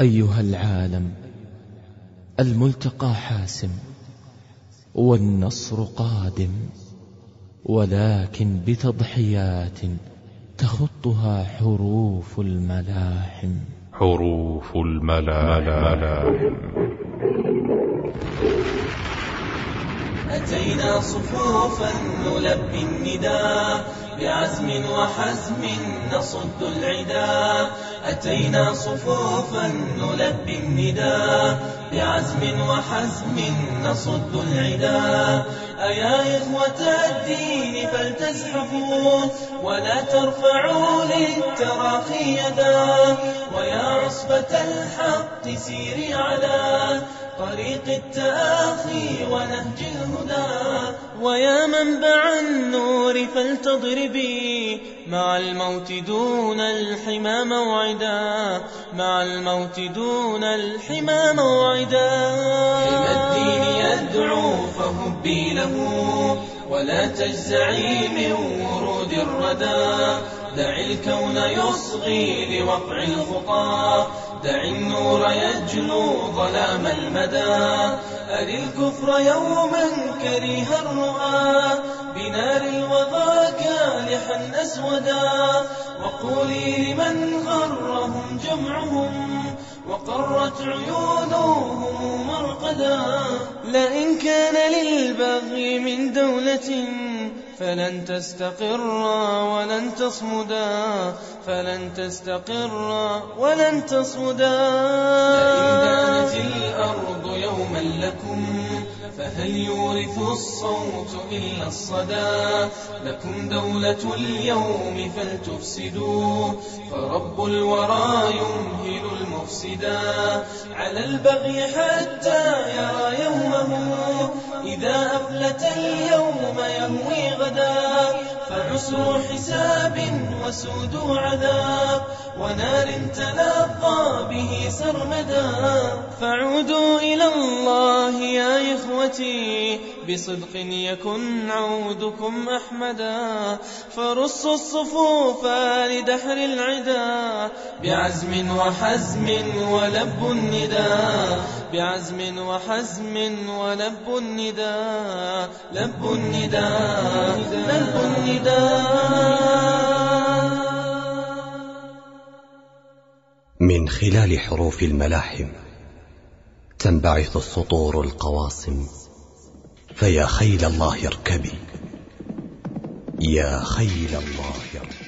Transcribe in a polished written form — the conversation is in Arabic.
أيها العالم، الملتقى حاسم والنصر قادم، ولكن بتضحيات تخطها حروف الملاحم. حروف الملاحم. أتينا صفوفا نلبي النداء، بعزم وحزم نصد العدا. أتينا صفوفا نلبي النداء، بعزم وحزم نصد العدا. أيا إخوة الدين فلتزحفوا ولا ترفعوا للتراخي يدا، ويا عصبة الحق سيري على طريق التآخي ونهج الهدى. ويا منبع النور فلتضربي مع الموت دون الحمى موعدا، مع الموت دون الحمى موعدا. حمى الدين يدعو فهبي له ولا تجزعي من ورود الردى. دع الكون يصغي لوقع الخطى، دع النور يجلو ظلام المدى. أري الكفر يوما كريه الرؤى، بنار الوغى كالحا أسودا. وقولي لمن غرهم جمعهم وقرت عيونهم مرقدا، لئن كان للبغي من دولة فلن تستقر ولن تصمدا، فلن تستقر ولن تصمدا. لئن دانت الأرض يوما لكم فهل يورث الصوت إلا الصدى. لكم دولة اليوم فلتفسدوا، فرب الورى يمهل المفسدا. على البغي حتى يرى يومه، إذا أفلت اليوم يهوي غدا. فعسر حساب وسود عذاب ونار تلقى به سرمدا. فعودوا إلى الله يا إخوتي، بصدق يكن عودكم أحمدا. فرصوا الصفوف لدحر العدا، بعزم وحزم ولبوا النداء، بعزم وحزم ولبوا النداء، لبوا النداء، لبوا النداء. من خلال حروف الملاحم تنبعث السطور القواصم. فيا خيل الله اركبي، يا خيل الله اركبي.